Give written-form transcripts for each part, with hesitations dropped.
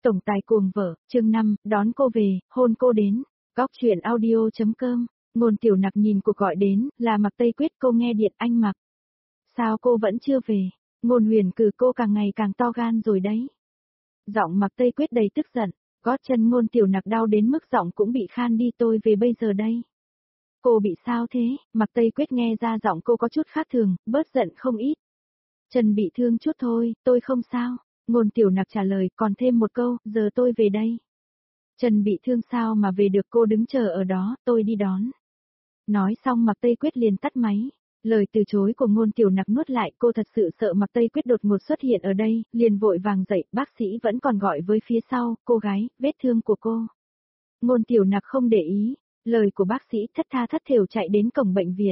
Tổng tài cuồng vợ, chương 5, đón cô về, hôn cô đến. Góc chuyện audio.com. Ngôn Tiểu Nặc nhìn cuộc gọi đến, là Mạc Tây Quyết. Cô nghe điện. Anh Mạc. Sao cô vẫn chưa về? Ngôn Huyền cử cô càng ngày càng to gan rồi đấy. Giọng Mạc Tây Quyết đầy tức giận, gót chân Ngôn Tiểu Nặc đau đến mức giọng cũng bị khan đi. Tôi về bây giờ đây. Cô bị sao thế? Mạc Tây Quyết nghe ra giọng cô có chút khác thường, bớt giận không ít. Chân bị thương chút thôi, tôi không sao. Ngôn Tiểu Nặc trả lời, còn thêm một câu, giờ tôi về đây. Chân bị thương sao mà về được? Cô đứng chờ ở đó, tôi đi đón. Nói xong Mạc Tây Quyết liền tắt máy. Lời từ chối của Ngôn Tiểu Nặc nuốt lại, cô thật sự sợ Mạc Tây Quyết đột ngột xuất hiện ở đây, liền vội vàng dậy. Bác sĩ vẫn còn gọi với phía sau, cô gái, vết thương của cô. Ngôn Tiểu Nặc không để ý, lời của bác sĩ thất tha thất thểu chạy đến cổng bệnh viện.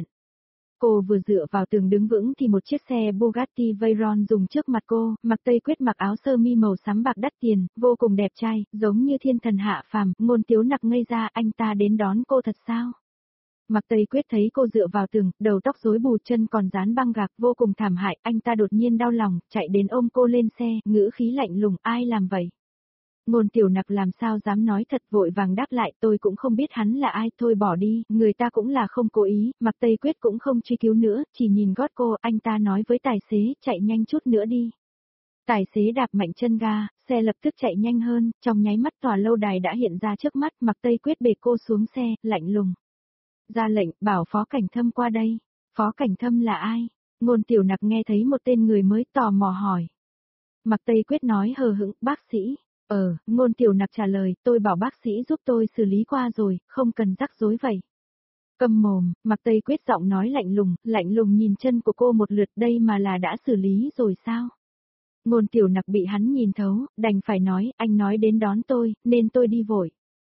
Cô vừa dựa vào tường đứng vững thì một chiếc xe Bugatti Veyron dùng trước mặt cô. Mạc Tây Quyết mặc áo sơ mi màu xám bạc đắt tiền, vô cùng đẹp trai, giống như thiên thần hạ phàm. Ngôn Tiếu Nặc ngây ra, anh ta đến đón cô thật sao? Mạc Tây Quyết thấy cô dựa vào tường, đầu tóc rối bù, chân còn dán băng gạc, vô cùng thảm hại. Anh ta đột nhiên đau lòng, chạy đến ôm cô lên xe, ngữ khí lạnh lùng, ai làm vậy? Ngôn Tiểu Nặc làm sao dám nói thật, vội vàng đáp lại, tôi cũng không biết hắn là ai, thôi bỏ đi, người ta cũng là không cố ý. Mạc Tây Quyết cũng không truy cứu nữa, chỉ nhìn gót cô. Anh ta nói với tài xế, chạy nhanh chút nữa đi. Tài xế đạp mạnh chân ga, xe lập tức chạy nhanh hơn, trong nháy mắt tòa lâu đài đã hiện ra trước mắt. Mạc Tây Quyết bế cô xuống xe, lạnh lùng ra lệnh, bảo Phó Cảnh Thâm qua đây. Phó Cảnh Thâm là ai? Ngôn Tiểu Nặc nghe thấy một tên người mới, tò mò hỏi. Mạc Tây Quyết nói hờ hững, bác sĩ. Ngôn Tiểu Nặc trả lời, tôi bảo bác sĩ giúp tôi xử lý qua rồi, không cần rắc rối vậy. Câm mồm. Mạc Tây Quyết giọng nói lạnh lùng nhìn chân của cô một lượt, đây mà là đã xử lý rồi sao? Ngôn Tiểu Nặc bị hắn nhìn thấu, đành phải nói, anh nói đến đón tôi, nên tôi đi vội.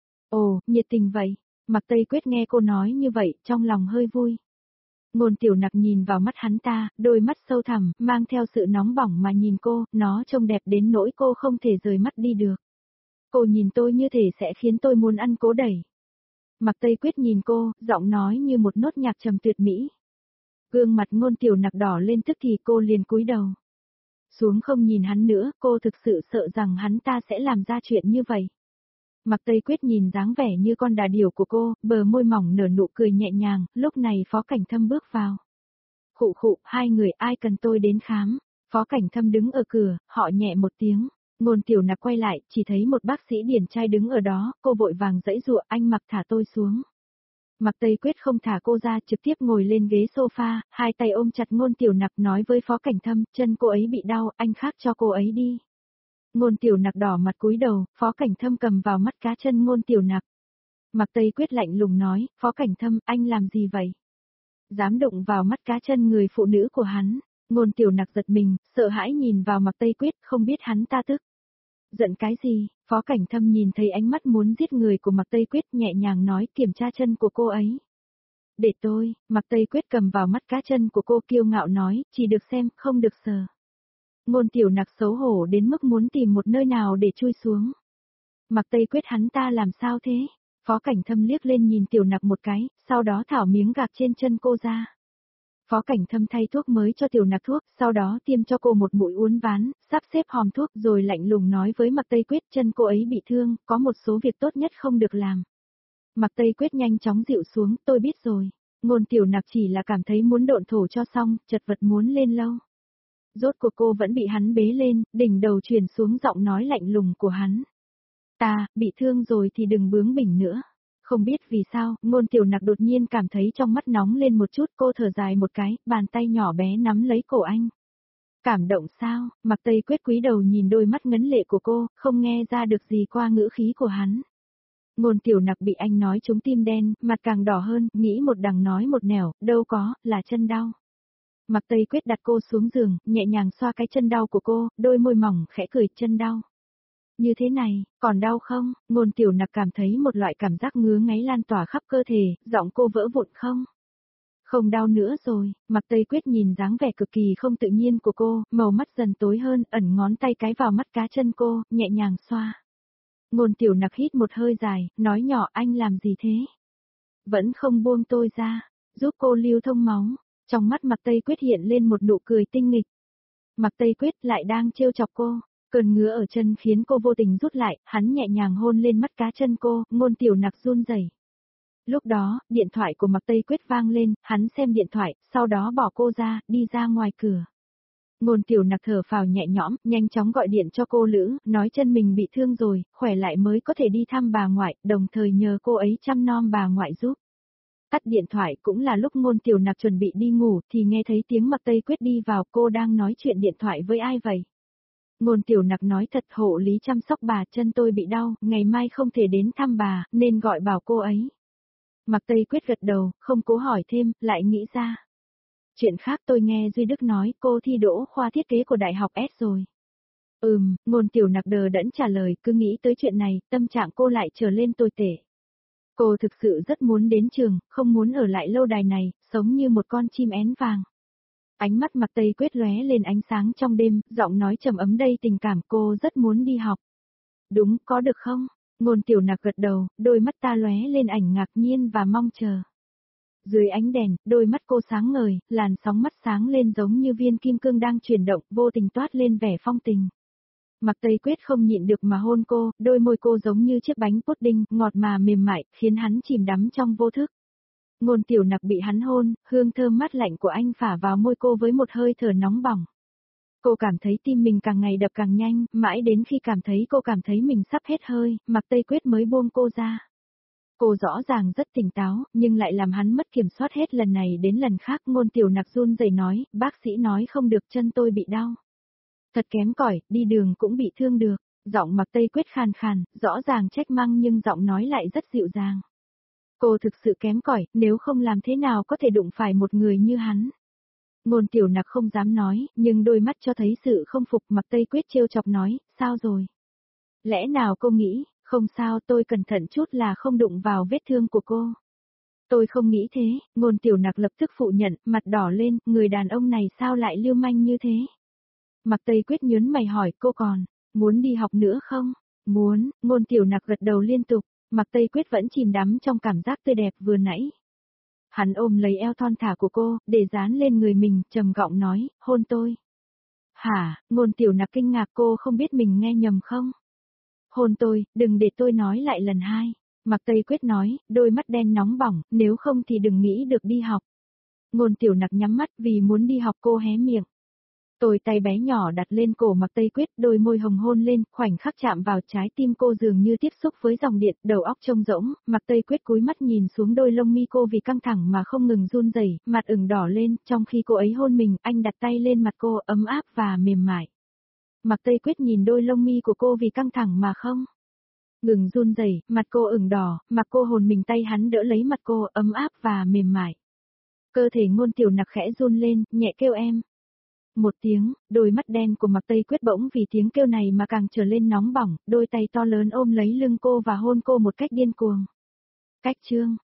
Ồ, nhiệt tình vậy. Mạc Tây Quyết nghe cô nói như vậy, trong lòng hơi vui. Ngôn Tiểu Nặc nhìn vào mắt hắn ta, đôi mắt sâu thẳm, mang theo sự nóng bỏng mà nhìn cô, nó trông đẹp đến nỗi cô không thể rời mắt đi được. Cô nhìn tôi như thể sẽ khiến tôi muốn ăn cố đẩy. Mạc Tây Quyết nhìn cô, giọng nói như một nốt nhạc trầm tuyệt mỹ. Gương mặt Ngôn Tiểu Nặc đỏ lên, tức thì cô liền cúi đầu xuống không nhìn hắn nữa, cô thực sự sợ rằng hắn ta sẽ làm ra chuyện như vậy. Mạc Tây Quyết nhìn dáng vẻ như con đà điểu của cô, bờ môi mỏng nở nụ cười nhẹ nhàng. Lúc này Phó Cảnh Thâm bước vào. Khụ khụ, hai người, ai cần tôi đến khám? Phó Cảnh Thâm đứng ở cửa, họ nhẹ một tiếng. Ngôn Tiểu Nặc quay lại, chỉ thấy một bác sĩ điển trai đứng ở đó, cô vội vàng giãy giụa, anh Mạc thả tôi xuống. Mạc Tây Quyết không thả cô ra, trực tiếp ngồi lên ghế sofa, hai tay ôm chặt Ngôn Tiểu Nặc, nói với Phó Cảnh Thâm, chân cô ấy bị đau, anh khác cho cô ấy đi. Ngôn Tiểu Nặc đỏ mặt cúi đầu, Phó Cảnh Thâm cầm vào mắt cá chân Ngôn Tiểu Nặc. Mạc Tây Quyết lạnh lùng nói, Phó Cảnh Thâm, anh làm gì vậy? Dám đụng vào mắt cá chân người phụ nữ của hắn. Ngôn Tiểu Nặc giật mình, sợ hãi nhìn vào Mạc Tây Quyết, không biết hắn ta tức giận cái gì. Phó Cảnh Thâm nhìn thấy ánh mắt muốn giết người của Mạc Tây Quyết, nhẹ nhàng nói, kiểm tra chân của cô ấy. Để tôi. Mạc Tây Quyết cầm vào mắt cá chân của cô, kiêu ngạo nói, chỉ được xem, không được sờ. Ngôn Tiểu Nặc xấu hổ đến mức muốn tìm một nơi nào để chui xuống. Mạc Tây Quyết, hắn ta làm sao thế? Phó Cảnh Thâm liếc lên nhìn Tiểu Nặc một cái, sau đó thảo miếng gạc trên chân cô ra. Phó Cảnh Thâm thay thuốc mới cho Tiểu Nặc thuốc, sau đó tiêm cho cô một mũi uốn ván, sắp xếp hòm thuốc, rồi lạnh lùng nói với Mạc Tây Quyết, chân cô ấy bị thương, có một số việc tốt nhất không được làm. Mạc Tây Quyết nhanh chóng dịu xuống, tôi biết rồi. Ngôn Tiểu Nặc chỉ là cảm thấy muốn độn thổ cho xong, chật vật muốn lên lâu. Rốt cuộc cô vẫn bị hắn bế lên, đỉnh đầu truyền xuống giọng nói lạnh lùng của hắn. Ta, bị thương rồi thì đừng bướng bỉnh nữa. Không biết vì sao, Ngôn Tiểu Nặc đột nhiên cảm thấy trong mắt nóng lên một chút, cô thở dài một cái, bàn tay nhỏ bé nắm lấy cổ anh. Cảm động sao? Mạc Tây Quyết cúi đầu nhìn đôi mắt ngấn lệ của cô, không nghe ra được gì qua ngữ khí của hắn. Ngôn Tiểu Nặc bị anh nói trúng tim đen, mặt càng đỏ hơn, nghĩ một đằng nói một nẻo, đâu có, là chân đau. Mạc Tây Quyết đặt cô xuống giường, nhẹ nhàng xoa cái chân đau của cô, đôi môi mỏng khẽ cười, chân đau. Như thế này, còn đau không? Ngôn Tiểu Nặc cảm thấy một loại cảm giác ngứa ngáy lan tỏa khắp cơ thể, giọng cô vỡ vụn, không? Không đau nữa rồi. Mạc Tây Quyết nhìn dáng vẻ cực kỳ không tự nhiên của cô, màu mắt dần tối hơn, ẩn ngón tay cái vào mắt cá chân cô, nhẹ nhàng xoa. Ngôn Tiểu Nặc hít một hơi dài, nói nhỏ, anh làm gì thế? Vẫn không buông tôi ra, giúp cô lưu thông máu. Trong mắt Mạc Tây Quyết hiện lên một nụ cười tinh nghịch. Mạc Tây Quyết lại đang trêu chọc cô. Cơn ngứa ở chân khiến cô vô tình rút lại, hắn nhẹ nhàng hôn lên mắt cá chân cô, Ngôn Tiểu Nặc run rẩy. Lúc đó, điện thoại của Mạc Tây Quyết vang lên, hắn xem điện thoại, sau đó bỏ cô ra, đi ra ngoài cửa. Ngôn Tiểu Nặc thở phào nhẹ nhõm, nhanh chóng gọi điện cho cô Lữ, nói chân mình bị thương rồi, khỏe lại mới có thể đi thăm bà ngoại, đồng thời nhờ cô ấy chăm nom bà ngoại giúp. Tắt điện thoại cũng là lúc Ngôn Tiểu Nặc chuẩn bị đi ngủ thì nghe thấy tiếng Mạc Tây Quyết đi vào, cô đang nói chuyện điện thoại với ai vậy? Ngôn Tiểu Nặc nói thật, hộ lý chăm sóc bà, chân tôi bị đau, ngày mai không thể đến thăm bà, nên gọi bảo cô ấy. Mạc Tây Quyết gật đầu, không cố hỏi thêm, lại nghĩ ra. Chuyện khác, tôi nghe Duy Đức nói cô thi đỗ khoa thiết kế của Đại học S rồi. Ngôn Tiểu Nặc đờ đẫn trả lời, cứ nghĩ tới chuyện này, tâm trạng cô lại trở lên tồi tệ. Cô thực sự rất muốn đến trường, không muốn ở lại lâu đài này, sống như một con chim én vàng. Ánh mắt Mạc Tây Quyết lóe lên ánh sáng trong đêm, giọng nói trầm ấm đầy tình cảm, cô rất muốn đi học. Đúng, có được không? Ngôn Tiểu Nặc gật đầu, đôi mắt ta lóe lên ảnh ngạc nhiên và mong chờ. Dưới ánh đèn, đôi mắt cô sáng ngời, làn sóng mắt sáng lên giống như viên kim cương đang chuyển động, vô tình toát lên vẻ phong tình. Mạc Tây Quyết không nhịn được mà hôn cô, đôi môi cô giống như chiếc bánh pudding, ngọt mà mềm mại, khiến hắn chìm đắm trong vô thức. Ngôn Tiểu Nặc bị hắn hôn, hương thơm mát lạnh của anh phả vào môi cô với một hơi thở nóng bỏng. Cô cảm thấy tim mình càng ngày đập càng nhanh, mãi đến khi cô cảm thấy mình sắp hết hơi, Mạc Tây Quyết mới buông cô ra. Cô rõ ràng rất tỉnh táo, nhưng lại làm hắn mất kiểm soát hết lần này đến lần khác. Ngôn Tiểu Nặc run rẩy nói, bác sĩ nói không được, chân tôi bị đau. Thật kém cỏi, đi đường cũng bị thương được. Giọng Mạc Tây Quyết khàn khàn, rõ ràng trách mắng nhưng giọng nói lại rất dịu dàng. Cô thực sự kém cỏi, nếu không làm thế nào có thể đụng phải một người như hắn. Ngôn Tiểu Nặc không dám nói, nhưng đôi mắt cho thấy sự không phục. Mạc Tây Quyết trêu chọc nói, sao rồi? Lẽ nào cô nghĩ, không sao, tôi cẩn thận chút là không đụng vào vết thương của cô. Tôi không nghĩ thế, Ngôn Tiểu Nặc lập tức phủ nhận, mặt đỏ lên, người đàn ông này sao lại lưu manh như thế? Mạc Tây Quyết nhớn mày hỏi, cô còn muốn đi học nữa không? Muốn, Ngôn Tiểu Nặc gật đầu liên tục. Mạc Tây Quyết vẫn chìm đắm trong cảm giác tươi đẹp vừa nãy. Hắn ôm lấy eo thon thả của cô, để dán lên người mình, trầm giọng nói, hôn tôi. Hả? Ngôn Tiểu Nặc kinh ngạc, cô không biết mình nghe nhầm không? Hôn tôi, đừng để tôi nói lại lần hai. Mạc Tây Quyết nói, đôi mắt đen nóng bỏng, nếu không thì đừng nghĩ được đi học. Ngôn Tiểu Nặc nhắm mắt, vì muốn đi học cô hé miệng. Tôi tay bé nhỏ đặt lên cổ Mạc Tây Quyết, đôi môi hồng hôn lên, khoảnh khắc chạm vào trái tim cô dường như tiếp xúc với dòng điện, đầu óc trông rỗng. Mạc Tây Quyết cúi mắt nhìn xuống đôi lông mi cô vì căng thẳng mà không ngừng run rẩy, mặt ửng đỏ lên, trong khi cô ấy hôn mình, anh đặt tay lên mặt cô, ấm áp và mềm mại. Mạc Tây Quyết nhìn đôi lông mi của cô vì căng thẳng mà không ngừng run rẩy, mặt cô ửng đỏ, mặc cô hồn mình, tay hắn đỡ lấy mặt cô, ấm áp và mềm mại. Cơ thể Ngôn Tiểu Nặc khẽ run lên, nhẹ kêu em. Một tiếng, đôi mắt đen của Mạc Tây Quyết bỗng vì tiếng kêu này mà càng trở lên nóng bỏng, đôi tay to lớn ôm lấy lưng cô và hôn cô một cách điên cuồng. Cách chương